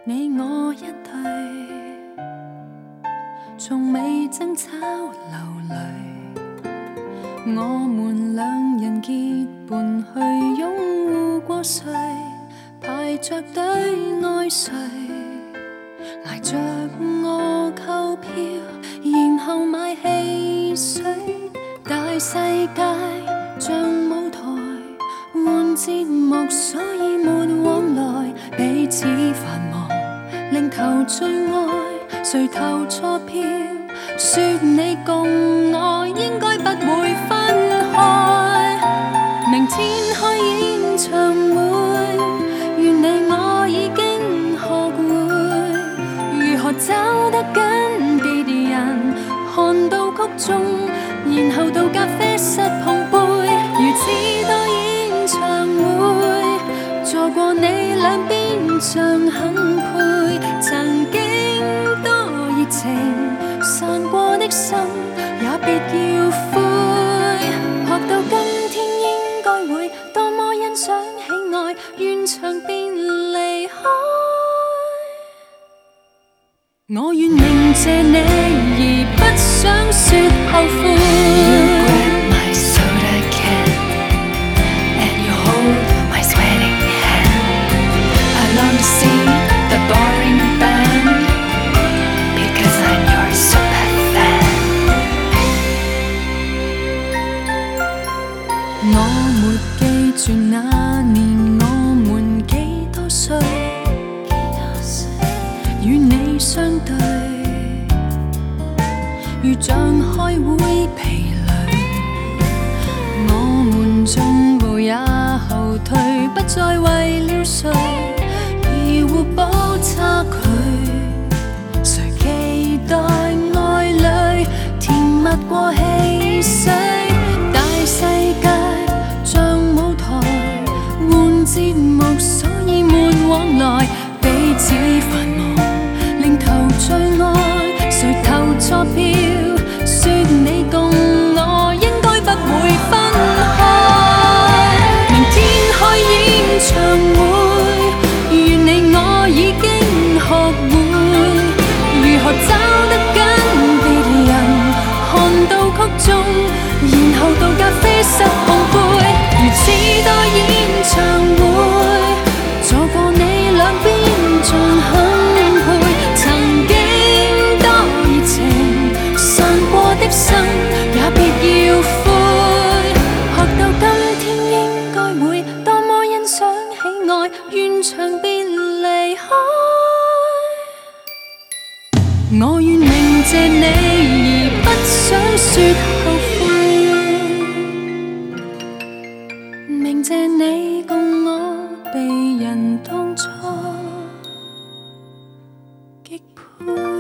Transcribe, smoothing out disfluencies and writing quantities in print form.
你我一對，從未爭吵流淚。我們兩人結伴去擁護過誰，排着隊愛誰，挨着我購票，然後買汽水。大世界像舞台，換節目，所以沒往來，彼此繁忙，另求最愛，誰投錯票？說你共我應該不會分開。明天開演唱會，願你我已經學會如何走得跟別人看到曲終，然後到咖啡室碰杯。如此多演唱會，坐過你兩邊像很配。曾經多熱情，散過的心也別要灰。學到今天應該會多麼欣賞喜愛，完場便離開。我願明謝你，而不想說後悔。You grab my soda can and you hold my sweating hand. I long to see the boring band because I'm your super fan. 我沒記住那年我們幾多歲，與你相對，如像開會疲累。我們進步也後退，不再為了誰而互補差距。誰期待愛侶甜蜜過汽水？大世界像舞台，換節目，所以沒往來，彼此繁忙，另投最愛，誰投錯票？說你共我應該不會分開。明天開演唱會，願你我已經學會如何找得跟別人看到曲終，然後到咖啡室碰杯。如此多演唱會，坐過你兩邊像很配。曾經多熱情，散過的心也別要灰。學到今天應該會多麼欣賞喜愛，完場便離開。我願明謝你，而不想說後悔。明謝你共我被人當作擊配。